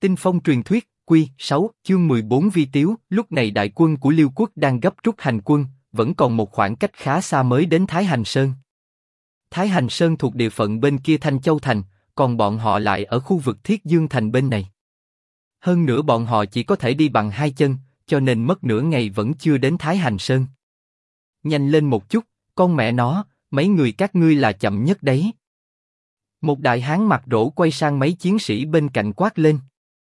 Tinh phong truyền thuyết, Quy 6, chương 14 vi tiếu. Lúc này đại quân của Liêu quốc đang gấp rút hành quân, vẫn còn một khoảng cách khá xa mới đến Thái Hành Sơn. Thái Hành Sơn thuộc địa phận bên kia Thanh Châu Thành, còn bọn họ lại ở khu vực Thiết Dương Thành bên này. Hơn nữa bọn họ chỉ có thể đi bằng hai chân, cho nên mất nửa ngày vẫn chưa đến Thái Hành Sơn. Nhanh lên một chút, con mẹ nó, mấy người các ngươi là chậm nhất đấy. Một đại hán mặt rỗ quay sang mấy chiến sĩ bên cạnh quát lên.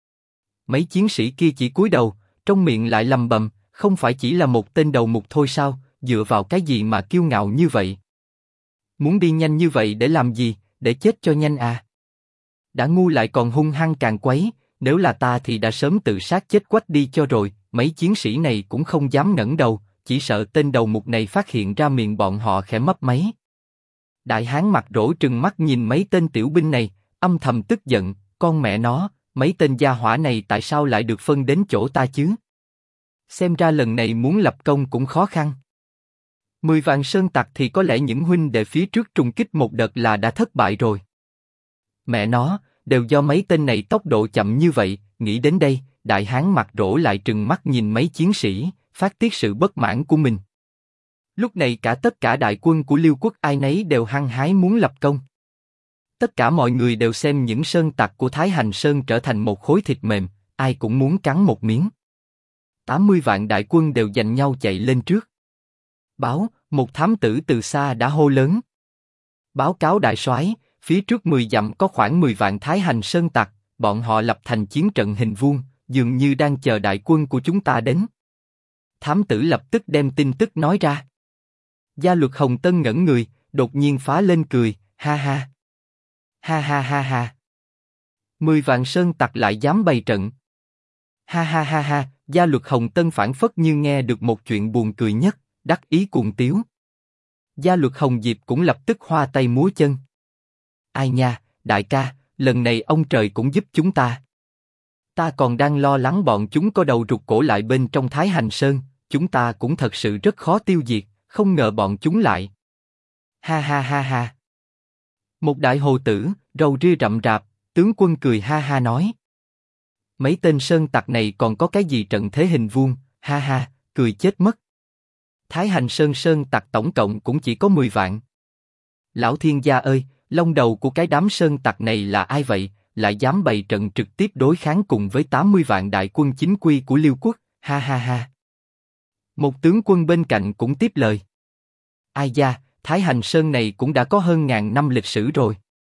Mấy chiến sĩ kia chỉ cúi đầu, trong miệng lại lầm bầm, không phải chỉ là một tên đầu mục thôi sao, dựa vào cái gì mà kiêu ngạo như vậy? Muốn đi nhanh như vậy để làm gì, để chết cho nhanh à? Đã ngu lại còn hung hăng càng quấy, nếu là ta thì đã sớm tự sát chết quách đi cho rồi. Mấy chiến sĩ này cũng không dám ngẩng đầu, chỉ sợ tên đầu mục này phát hiện ra miệng bọn họ khẽ mấp máy. Đại hán mặt rỗ trừng mắt nhìn mấy tên tiểu binh này, âm thầm tức giận, con mẹ nó, mấy tên gia hỏa này tại sao lại được phân đến chỗ ta chứ? Xem ra lần này muốn lập công cũng khó khăn. 10 vạn sơn tặc thì có lẽ những huynh đệ phía trước trùng kích một đợt là đã thất bại rồi. Mẹ nó, đều do mấy tên này tốc độ chậm như vậy. Nghĩ đến đây, đại hán mặt rỗ lại trừng mắt nhìn mấy chiến sĩ, phát tiết sự bất mãn của mình. Lúc này tất cả đại quân của Liêu quốc ai nấy đều hăng hái muốn lập công. Tất cả mọi người đều xem những sơn tặc của Thái Hành Sơn trở thành một khối thịt mềm, ai cũng muốn cắn một miếng. 80 vạn đại quân đều giành nhau chạy lên trước. Báo, một thám tử từ xa đã hô lớn. Báo cáo đại soái, phía trước 10 dặm có khoảng 10 vạn Thái Hành Sơn tặc, bọn họ lập thành chiến trận hình vuông, dường như đang chờ đại quân của chúng ta đến. Thám tử lập tức đem tin tức nói ra. Gia Luật Hồng Tân ngẩn người, đột nhiên phá lên cười, ha ha. Ha ha ha ha. 10 vạn sơn tặc lại dám bày trận. Ha ha ha ha, Gia Luật Hồng Tân phảng phất như nghe được một chuyện buồn cười nhất, đắc ý cuồng tiếu. Gia Luật Hồng Diệp cũng lập tức hoa tay múa chân. Ai nha, đại ca, lần này ông trời cũng giúp chúng ta. Ta còn đang lo lắng bọn chúng có đầu rụt cổ lại bên trong Thái Hành Sơn, chúng ta cũng thật sự rất khó tiêu diệt, không ngờ bọn chúng lại. Ha ha ha ha. Một đại hồ tử, râu ria rậm rạp, tướng quân cười ha ha nói. Mấy tên sơn tặc này còn có cái gì trận thế hình vuông, ha ha, cười chết mất. Thái Hành Sơn sơn tặc tổng cộng cũng chỉ có 10 vạn. Lão thiên gia ơi, lông đầu của cái đám sơn tặc này là ai vậy, lại dám bày trận trực tiếp đối kháng cùng với 80 vạn đại quân chính quy của Liêu quốc, ha ha ha. Một tướng quân bên cạnh cũng tiếp lời. Ai da, Thái Hành Sơn này cũng đã có hơn 1000 năm lịch sử rồi.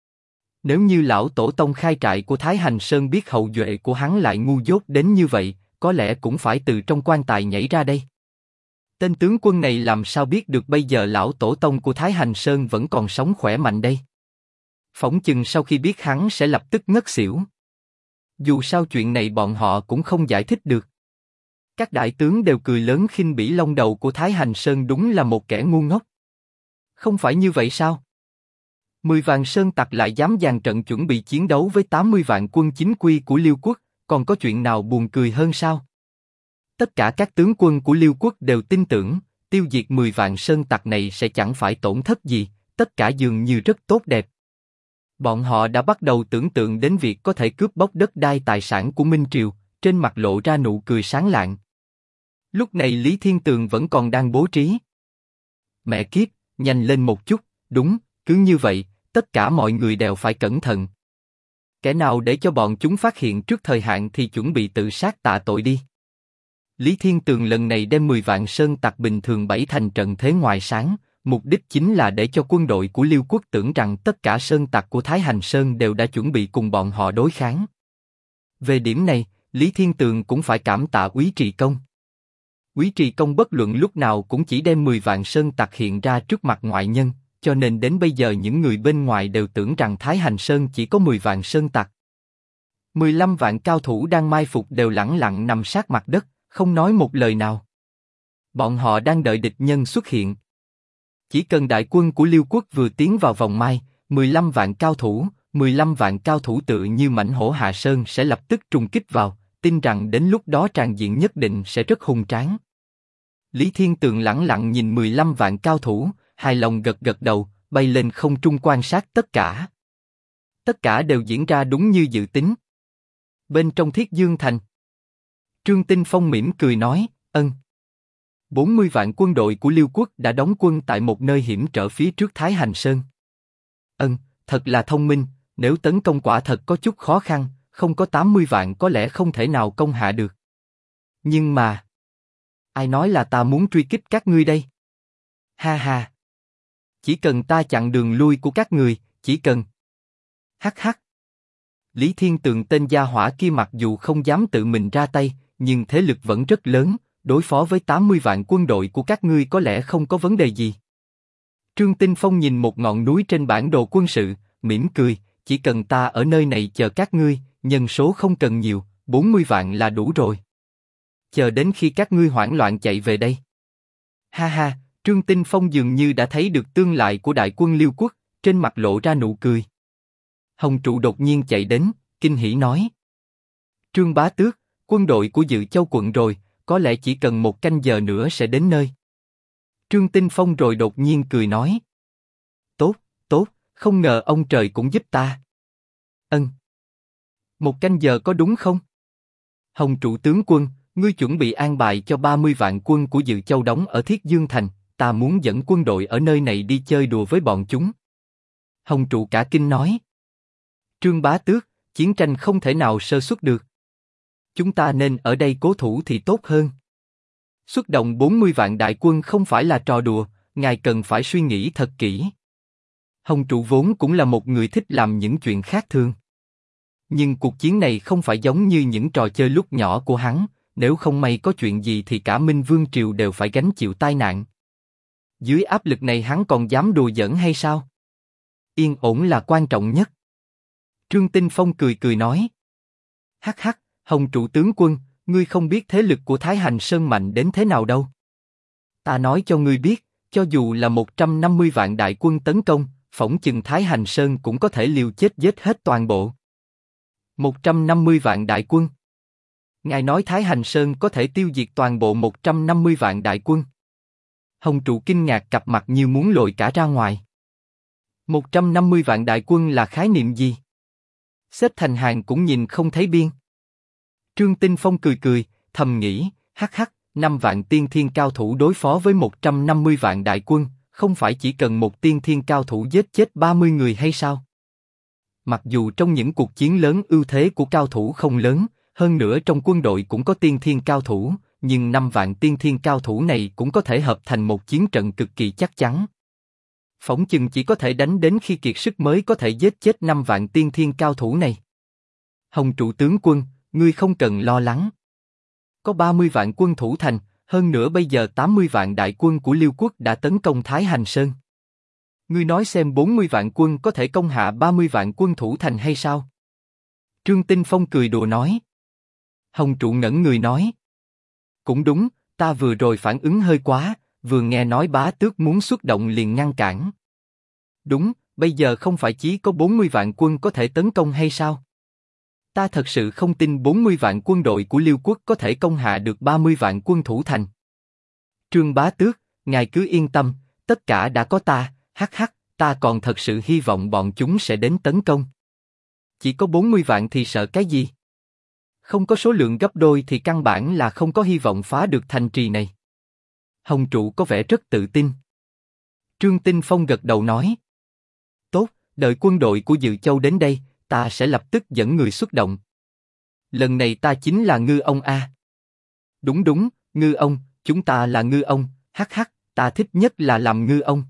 Nếu như lão tổ tông khai trại của Thái Hành Sơn biết hậu duệ của hắn lại ngu dốt đến như vậy, có lẽ cũng phải từ trong quan tài nhảy ra đây. Tên tướng quân này làm sao biết được bây giờ lão tổ tông của Thái Hành Sơn vẫn còn sống khỏe mạnh đây? Phỏng chừng sau khi biết hắn sẽ lập tức ngất xỉu. Dù sao chuyện này bọn họ cũng không giải thích được. Các đại tướng đều cười lớn khinh bỉ lông đầu của Thái Hành Sơn đúng là một kẻ ngu ngốc. Không phải như vậy sao? 10 vạn sơn tặc lại dám dàn trận chuẩn bị chiến đấu với 80 vạn quân chính quy của Liêu quốc, còn có chuyện nào buồn cười hơn sao? Tất cả các tướng quân của Liêu quốc đều tin tưởng, tiêu diệt 10 vạn sơn tặc này sẽ chẳng phải tổn thất gì, tất cả dường như rất tốt đẹp. Bọn họ đã bắt đầu tưởng tượng đến việc có thể cướp bóc đất đai tài sản của Minh Triều, trên mặt lộ ra nụ cười sáng lạng. Lúc này Lý Thiên Tường vẫn còn đang bố trí. Mẹ kiếp, nhanh lên một chút, đúng, cứ như vậy, tất cả mọi người đều phải cẩn thận. Kẻ nào để cho bọn chúng phát hiện trước thời hạn thì chuẩn bị tự sát tạ tội đi. Lý Thiên Tường lần này đem 10 vạn sơn tặc bình thường bày thành trận thế ngoài sáng, mục đích chính là để cho quân đội của Liêu quốc tưởng rằng tất cả sơn tặc của Thái Hành Sơn đều đã chuẩn bị cùng bọn họ đối kháng. Về điểm này, Lý Thiên Tường cũng phải cảm tạ Úy Trì Công. Úy Trì Công bất luận lúc nào cũng chỉ đem 10 vạn sơn tặc hiện ra trước mặt ngoại nhân, cho nên đến bây giờ những người bên ngoài đều tưởng rằng Thái Hành Sơn chỉ có 10 vạn sơn tặc. 15 vạn cao thủ đang mai phục đều lẳng lặng nằm sát mặt đất, không nói một lời nào. Bọn họ đang đợi địch nhân xuất hiện. Chỉ cần đại quân của Liêu quốc vừa tiến vào vòng mai, 15 vạn cao thủ tựa như mãnh hổ hạ sơn sẽ lập tức trùng kích vào, tin rằng đến lúc đó tràng diện nhất định sẽ rất hùng tráng. Lý Thiên Tường lẳng lặng nhìn 15 vạn cao thủ, hài lòng gật gật đầu, bay lên không trung quan sát tất cả. Tất cả đều diễn ra đúng như dự tính. Bên trong Thiết Dương Thành. Trương Tinh Phong mỉm cười nói, 40 vạn quân đội của Liêu quốc đã đóng quân tại một nơi hiểm trở phía trước Thái Hành Sơn. Thật là thông minh, nếu tấn công quả thật có chút khó khăn, không có 80 vạn có lẽ không thể nào công hạ được. Nhưng mà, ai nói là ta muốn truy kích các ngươi đây? Ha ha. Chỉ cần ta chặn đường lui của các người, chỉ cần. Hắc hắc. Lý Thiên Tường tên gia hỏa kia mặc dù không dám tự mình ra tay, nhưng thế lực vẫn rất lớn, đối phó với 80 vạn quân đội của các ngươi có lẽ không có vấn đề gì. Trương Tinh Phong nhìn một ngọn núi trên bản đồ quân sự, mỉm cười, chỉ cần ta ở nơi này chờ các ngươi, nhân số không cần nhiều, 40 vạn là đủ rồi. Chờ đến khi các ngươi hoảng loạn chạy về đây. Ha ha, Trương Tinh Phong dường như đã thấy được tương lai của đại quân Liêu quốc, trên mặt lộ ra nụ cười. Hồng Trụ đột nhiên chạy đến, kinh hỉ nói. Trương Bá Tước, quân đội của Dự Châu quận rồi, có lẽ chỉ cần một canh giờ nữa sẽ đến nơi. Trương Tinh Phong rồi đột nhiên cười nói. Tốt, tốt, không ngờ ông trời cũng giúp ta. Một canh giờ có đúng không? Hồng Trụ tướng quân, ngươi chuẩn bị an bài cho 30 vạn quân của Dự Châu đóng ở Thiết Dương Thành, ta muốn dẫn quân đội ở nơi này đi chơi đùa với bọn chúng. Hồng Trụ cả kinh nói. Trương Bá Tước, chiến tranh không thể nào sơ suất được. Chúng ta nên ở đây cố thủ thì tốt hơn. Xuất động 40 vạn đại quân không phải là trò đùa, ngài cần phải suy nghĩ thật kỹ. Hồng Trụ vốn cũng là một người thích làm những chuyện khác thường. Nhưng cuộc chiến này không phải giống như những trò chơi lúc nhỏ của hắn, nếu không may có chuyện gì thì cả Minh Vương Triều đều phải gánh chịu tai nạn. Dưới áp lực này hắn còn dám đùa giỡn hay sao? Yên ổn là quan trọng nhất. Trương Tinh Phong cười cười nói. Hắc hắc, Hồng Trụ tướng quân, ngươi không biết thế lực của Thái Hành Sơn mạnh đến thế nào đâu. Ta nói cho ngươi biết, cho dù là 150 vạn đại quân tấn công, phỏng chừng Thái Hành Sơn cũng có thể liều chết giết hết toàn bộ. 150 vạn đại quân. Ngài nói Thái Hành Sơn có thể tiêu diệt toàn bộ 150 vạn đại quân. Hồng Trụ kinh ngạc cặp mặt như muốn lồi cả ra ngoài. 150 vạn đại quân là khái niệm gì? Xếp thành hàng cũng nhìn không thấy biên. Trương Tinh Phong cười cười, thầm nghĩ, hắc hắc, 5 vạn tiên thiên cao thủ đối phó với 150 vạn đại quân, không phải chỉ cần một tiên thiên cao thủ giết chết 30 người hay sao? Mặc dù trong những cuộc chiến lớn ưu thế của cao thủ không lớn, hơn nữa trong quân đội cũng có tiên thiên cao thủ, nhưng 5 vạn tiên thiên cao thủ này cũng có thể hợp thành một chiến trận cực kỳ chắc chắn. Phỏng chừng chỉ có thể đánh đến khi kiệt sức mới có thể giết chết 5 vạn tiên thiên cao thủ này. Hồng Trụ tướng quân, ngươi không cần lo lắng. Có 30 vạn quân thủ thành, hơn nữa bây giờ 80 vạn đại quân của Liêu quốc đã tấn công Thái Hành Sơn. Ngươi nói xem 40 vạn quân có thể công hạ 30 vạn quân thủ thành hay sao? Trương Tinh Phong cười đùa nói. Hồng Trụ ngẩn người nói. Cũng đúng, ta vừa rồi phản ứng hơi quá, vừa nghe nói Bá Tước muốn xuất động liền ngăn cản. Đúng, bây giờ không phải chỉ có 40 vạn quân có thể tấn công hay sao? Ta thật sự không tin 40 vạn quân đội của Liêu quốc có thể công hạ được 30 vạn quân thủ thành. Trương Bá Tước, ngài cứ yên tâm, tất cả đã có ta, hắc hắc, ta còn thật sự hy vọng bọn chúng sẽ đến tấn công. Chỉ có 40 vạn thì sợ cái gì? Không có số lượng gấp đôi thì căn bản là không có hy vọng phá được thành trì này. Hồng Trụ có vẻ rất tự tin. Trương Tinh Phong gật đầu nói. Tốt, đợi quân đội của Dự Châu đến đây, ta sẽ lập tức dẫn người xuất động. Lần này ta chính là ngư ông a. Đúng đúng, ngư ông, chúng ta là ngư ông, hắc hắc, ta thích nhất là làm ngư ông.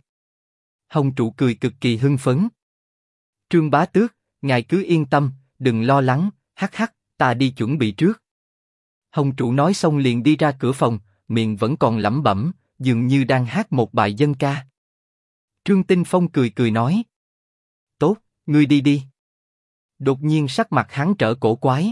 Hồng Trụ cười cực kỳ hưng phấn. Trương Bá Tước, ngài cứ yên tâm, đừng lo lắng, hắc hắc, ta đi chuẩn bị trước. Hồng Trụ nói xong liền đi ra cửa phòng, miệng vẫn còn lẩm bẩm, dường như đang hát một bài dân ca. Trương Tinh Phong cười cười nói. Tốt, ngươi đi đi. Đột nhiên sắc mặt hắn trở cổ quái,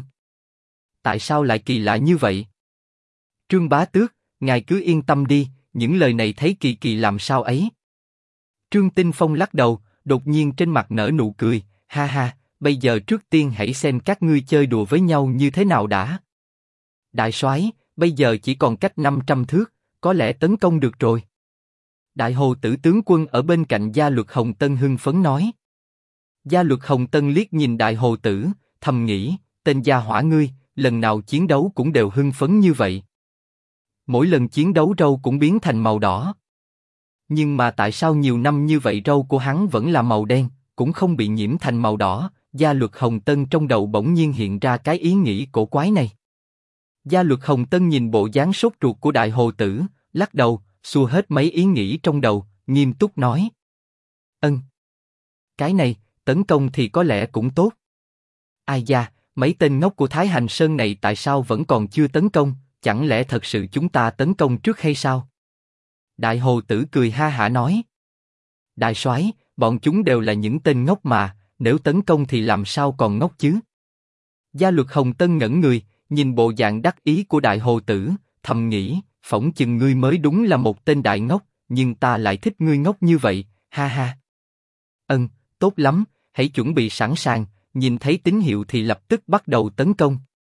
tại sao lại kỳ lạ như vậy? Trương Bá Tước, ngài cứ yên tâm đi, những lời này thấy kỳ kỳ làm sao ấy. Trương Tinh Phong lắc đầu, đột nhiên trên mặt nở nụ cười, ha ha, bây giờ trước tiên hãy xem các ngươi chơi đùa với nhau như thế nào đã. Đại soái, bây giờ chỉ còn cách 500 thước, có lẽ tấn công được rồi. Đại Hồ Tử tướng quân ở bên cạnh Gia Luật Hồng Tân hưng phấn nói. Gia Luật Hồng Tân liếc nhìn Đại Hồ Tử, thầm nghĩ, tên gia hỏa ngươi, lần nào chiến đấu cũng đều hưng phấn như vậy. Mỗi lần chiến đấu râu cũng biến thành màu đỏ. Nhưng mà tại sao nhiều năm như vậy râu của hắn vẫn là màu đen, cũng không bị nhiễm thành màu đỏ? Gia Luật Hồng Tân trong đầu bỗng nhiên hiện ra cái ý nghĩ cổ quái này. Gia Luật Hồng Tân nhìn bộ dáng sốt ruột của Đại Hồ Tử, lắc đầu, xua hết mấy ý nghĩ trong đầu, nghiêm túc nói. Cái này, tấn công thì có lẽ cũng tốt. Ai da, mấy tên ngốc của Thái Hành Sơn này tại sao vẫn còn chưa tấn công, chẳng lẽ thật sự chúng ta tấn công trước hay sao? Đại Hồ Tử cười ha hả nói. Đại soái, bọn chúng đều là những tên ngốc mà, nếu tấn công thì làm sao còn ngốc chứ? Gia Luật Hồng Tân ngẩn người, nhìn bộ dạng đắc ý của Đại Hồ Tử, thầm nghĩ, phỏng chừng ngươi mới đúng là một tên đại ngốc, nhưng ta lại thích ngươi ngốc như vậy, ha ha. Tốt lắm, hãy chuẩn bị sẵn sàng, nhìn thấy tín hiệu thì lập tức bắt đầu tấn công.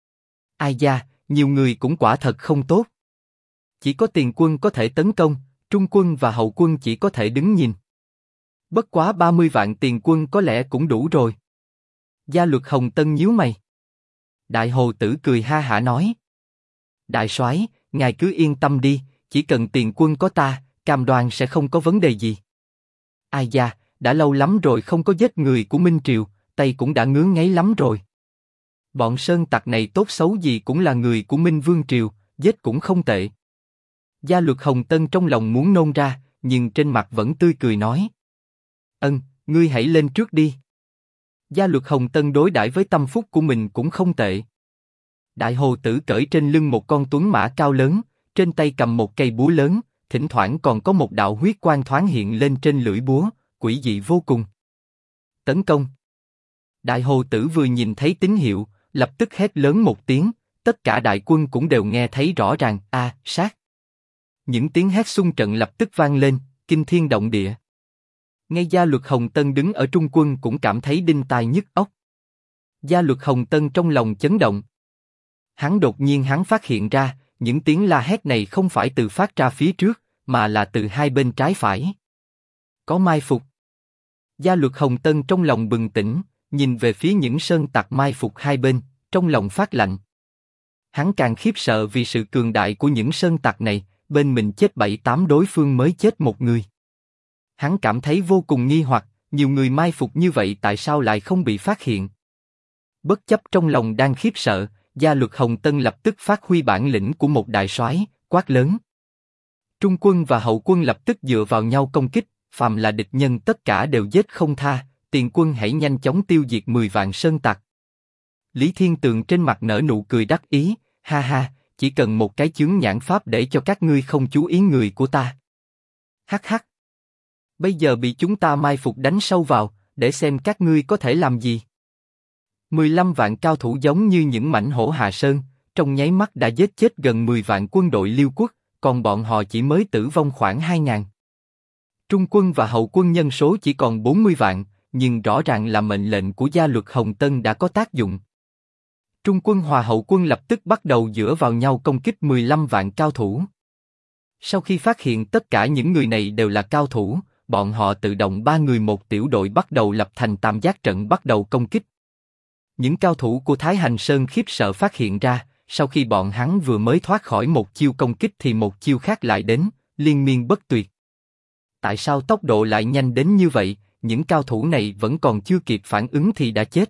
Ai da, nhiều người cũng quả thật không tốt. Chỉ có tiền quân có thể tấn công, trung quân và hậu quân chỉ có thể đứng nhìn. Bất quá 30 vạn tiền quân có lẽ cũng đủ rồi. Gia Luật Hồng Tân nhíu mày. Đại Hồ Tử cười ha hả nói. Đại soái, ngài cứ yên tâm đi, chỉ cần tiền quân có ta, cam đoan sẽ không có vấn đề gì. Ai da, đã lâu lắm rồi không có giết người của Minh Triều, tay cũng đã ngứa ngáy lắm rồi. Bọn sơn tặc này tốt xấu gì cũng là người của Minh Vương Triều, giết cũng không tệ. Gia Luật Hồng Tân trong lòng muốn nôn ra, nhưng trên mặt vẫn tươi cười nói. Ngươi hãy lên trước đi. Gia Luật Hồng Tân đối đãi với tâm phúc của mình cũng không tệ. Đại Hồ Tử cởi trên lưng một con tuấn mã cao lớn, trên tay cầm một cây búa lớn, thỉnh thoảng còn có một đạo huyết quang thoáng hiện lên trên lưỡi búa, quỷ dị vô cùng. Tấn công. Đại Hồ Tử vừa nhìn thấy tín hiệu, lập tức hét lớn một tiếng, tất cả đại quân cũng đều nghe thấy rõ ràng, sát. Những tiếng hét xung trận lập tức vang lên, kinh thiên động địa. Ngay Gia Luật Hồng Tân đứng ở trung quân cũng cảm thấy đinh tai nhức óc. Gia Luật Hồng Tân trong lòng chấn động. Đột nhiên phát hiện ra, những tiếng la hét này không phải từ phát ra phía trước, mà là từ hai bên trái phải. Có mai phục. Gia Luật Hồng Tân trong lòng bừng tỉnh, nhìn về phía những sơn tặc mai phục hai bên, trong lòng phát lạnh. Hắn càng khiếp sợ vì sự cường đại của những sơn tặc này, bên mình chết 7-8 đối phương mới chết một người. Hắn cảm thấy vô cùng nghi hoặc, nhiều người mai phục như vậy tại sao lại không bị phát hiện? Bất chấp trong lòng đang khiếp sợ, Gia Luật Hồng Tân lập tức phát huy bản lĩnh của một đại soái, quát lớn. Trung quân và hậu quân lập tức dựa vào nhau công kích, phàm là địch nhân tất cả đều giết không tha, tiền quân hãy nhanh chóng tiêu diệt 10 vạn sơn tặc. Lý Thiên Tường trên mặt nở nụ cười đắc ý, ha ha, chỉ cần một cái chướng nhãn pháp để cho các ngươi không chú ý người của ta. Hắc hắc. Bây giờ bị chúng ta mai phục đánh sâu vào, để xem các ngươi có thể làm gì. 15 vạn cao thủ giống như những mãnh hổ Hà Sơn, trong nháy mắt đã giết chết gần 10 vạn quân đội Liêu Quốc, còn bọn họ chỉ mới tử vong khoảng 2.000. Trung quân và hậu quân nhân số chỉ còn 40 vạn, nhưng rõ ràng là mệnh lệnh của Gia Luật Hồng Tân đã có tác dụng. Trung quân hòa hậu quân lập tức bắt đầu dựa vào nhau công kích 15 vạn cao thủ. Sau khi phát hiện tất cả những người này đều là cao thủ, bọn họ tự động 3 người một tiểu đội bắt đầu lập thành tam giác trận bắt đầu công kích. Những cao thủ của Thái Hành Sơn khiếp sợ phát hiện ra, sau khi bọn hắn vừa mới thoát khỏi một chiêu công kích thì một chiêu khác lại đến, liên miên bất tuyệt. Tại sao tốc độ lại nhanh đến như vậy, những cao thủ này vẫn còn chưa kịp phản ứng thì đã chết.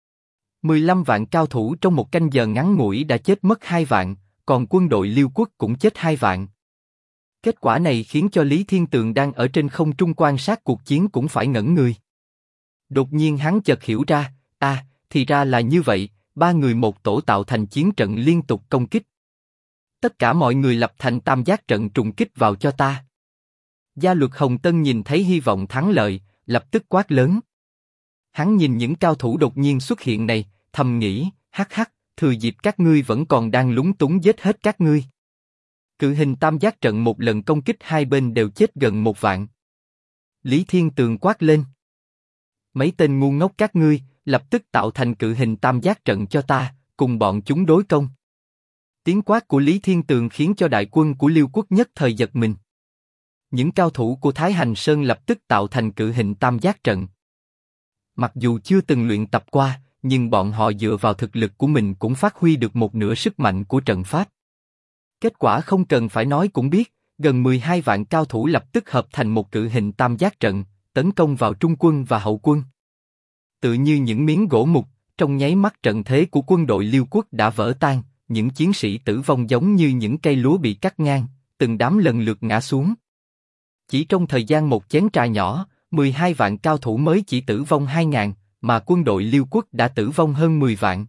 15 vạn cao thủ trong một canh giờ ngắn ngủi đã chết mất 2 vạn, còn quân đội Liêu Quốc cũng chết 2 vạn. Kết quả này khiến cho Lý Thiên Tường đang ở trên không trung quan sát cuộc chiến cũng phải ngẩn người. Đột nhiên hắn chợt hiểu ra, thì ra là như vậy, 3 người một tổ tạo thành chiến trận liên tục công kích. Tất cả mọi người lập thành tam giác trận trùng kích vào cho ta. Gia Luật Hồng Tân nhìn thấy hy vọng thắng lợi, lập tức quát lớn. Hắn nhìn những cao thủ đột nhiên xuất hiện này, thầm nghĩ, hắc hắc, thừa dịp các ngươi vẫn còn đang lúng túng giết hết các ngươi. Cự hình tam giác trận một lần công kích hai bên đều chết gần 1 vạn. Lý Thiên Tường quát lên. Mấy tên ngu ngốc các ngươi, lập tức tạo thành cự hình tam giác trận cho ta, cùng bọn chúng đối công. Tiếng quát của Lý Thiên Tường khiến cho đại quân của Liêu Quốc nhất thời giật mình. Những cao thủ của Thái Hành Sơn lập tức tạo thành cự hình tam giác trận. Mặc dù chưa từng luyện tập qua, nhưng bọn họ dựa vào thực lực của mình cũng phát huy được một nửa sức mạnh của trận pháp. Kết quả không cần phải nói cũng biết, gần 12 vạn cao thủ lập tức hợp thành một cự hình tam giác trận, tấn công vào trung quân và hậu quân. Tự như những miếng gỗ mục, trong nháy mắt trận thế của quân đội Liêu Quốc đã vỡ tan, những chiến sĩ tử vong giống như những cây lúa bị cắt ngang, từng đám lần lượt ngã xuống. Chỉ trong thời gian một chén trà nhỏ, 12 vạn cao thủ mới chỉ tử vong 2.000, mà quân đội Liêu Quốc đã tử vong hơn 10 vạn.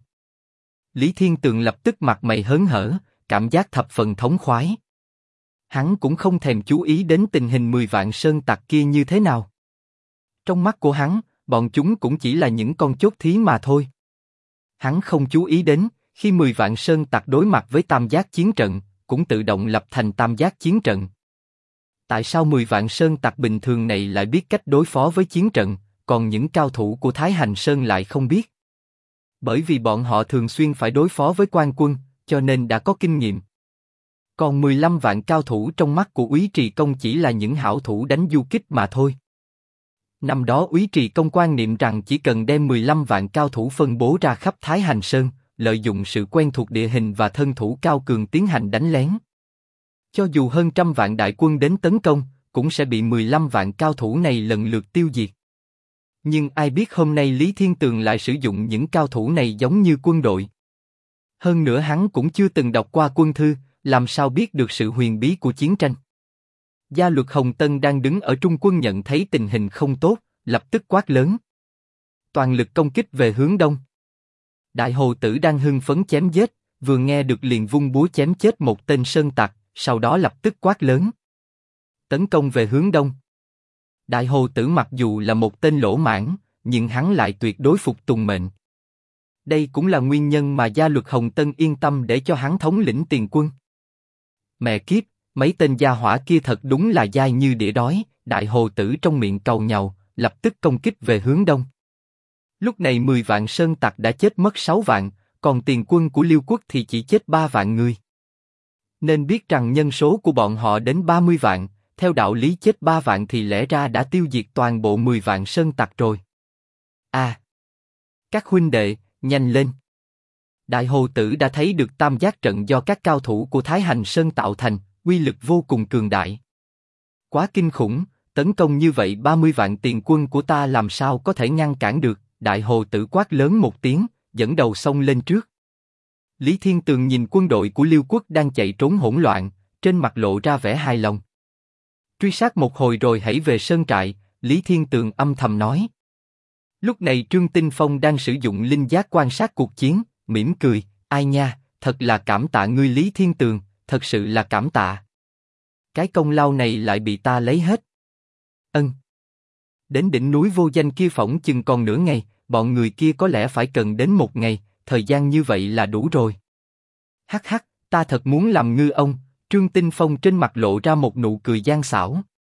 Lý Thiên Tường lập tức mặt mày hớn hở, cảm giác thập phần thống khoái. Hắn cũng không thèm chú ý đến tình hình 10 vạn sơn tặc kia như thế nào. Trong mắt của hắn, bọn chúng cũng chỉ là những con chốt thí mà thôi. Hắn không chú ý đến, khi 10 vạn sơn tặc đối mặt với tam giác chiến trận, cũng tự động lập thành tam giác chiến trận. Tại sao 10 vạn sơn tặc bình thường này lại biết cách đối phó với chiến trận, còn những cao thủ của Thái Hành Sơn lại không biết? Bởi vì bọn họ thường xuyên phải đối phó với quan quân, cho nên đã có kinh nghiệm. Còn 15 vạn cao thủ trong mắt của Úy Trì Công chỉ là những hảo thủ đánh du kích mà thôi. Năm đó Úy Trì Công quan niệm rằng chỉ cần đem 15 vạn cao thủ phân bố ra khắp Thái Hành Sơn, lợi dụng sự quen thuộc địa hình và thân thủ cao cường tiến hành đánh lén. Cho dù hơn trăm vạn đại quân đến tấn công, cũng sẽ bị 15 vạn cao thủ này lần lượt tiêu diệt. Nhưng ai biết hôm nay Lý Thiên Tường lại sử dụng những cao thủ này giống như quân đội. Hơn nữa hắn cũng chưa từng đọc qua quân thư, làm sao biết được sự huyền bí của chiến tranh. Gia Luật Hồng Tân đang đứng ở trung quân nhận thấy tình hình không tốt, lập tức quát lớn. Toàn lực công kích về hướng đông. Đại Hồ Tử đang hưng phấn chém giết, vừa nghe được liền vung búa chém chết một tên sơn tặc, sau đó lập tức quát lớn. Tấn công về hướng đông. Đại Hồ Tử mặc dù là một tên lỗ mãng, nhưng hắn lại tuyệt đối phục tùng mệnh. Đây cũng là nguyên nhân mà Gia Luật Hồng Tân yên tâm để cho hắn thống lĩnh tiền quân. Mẹ kiếp, mấy tên gia hỏa kia thật đúng là dai như đĩa đói. Đại Hồ Tử trong miệng cầu nhàu, lập tức công kích về hướng đông. Lúc này 10 vạn sơn tặc đã chết mất 6 vạn, còn tiền quân của Liêu Quốc thì chỉ chết 3 vạn người. Nên biết rằng nhân số của bọn họ đến 30 vạn, theo đạo lý chết 3 vạn thì lẽ ra đã tiêu diệt toàn bộ 10 vạn sơn tặc rồi. À! Các huynh đệ, nhanh lên! Đại Hồ Tử đã thấy được tam giác trận do các cao thủ của Thái Hành Sơn tạo thành, uy lực vô cùng cường đại. Quá kinh khủng, tấn công như vậy 30 vạn tiền quân của ta làm sao có thể ngăn cản được. Đại Hồ Tử quát lớn một tiếng, dẫn đầu xông lên trước. Lý Thiên Tường nhìn quân đội của Liêu Quốc đang chạy trốn hỗn loạn, trên mặt lộ ra vẻ hài lòng. Truy sát một hồi rồi hãy về sơn trại, Lý Thiên Tường âm thầm nói. Lúc này Trương Tinh Phong đang sử dụng linh giác quan sát cuộc chiến, mỉm cười, ai nha, thật là cảm tạ ngươi Lý Thiên Tường, thật sự là cảm tạ. Cái công lao này lại bị ta lấy hết. Ân. Đến đỉnh núi vô danh kia phỏng chừng còn nửa ngày, bọn người kia có lẽ phải cần đến 1 ngày, thời gian như vậy là đủ rồi. Hắc hắc, ta thật muốn làm ngư ông. Trương Tinh Phong trên mặt lộ ra một nụ cười gian xảo.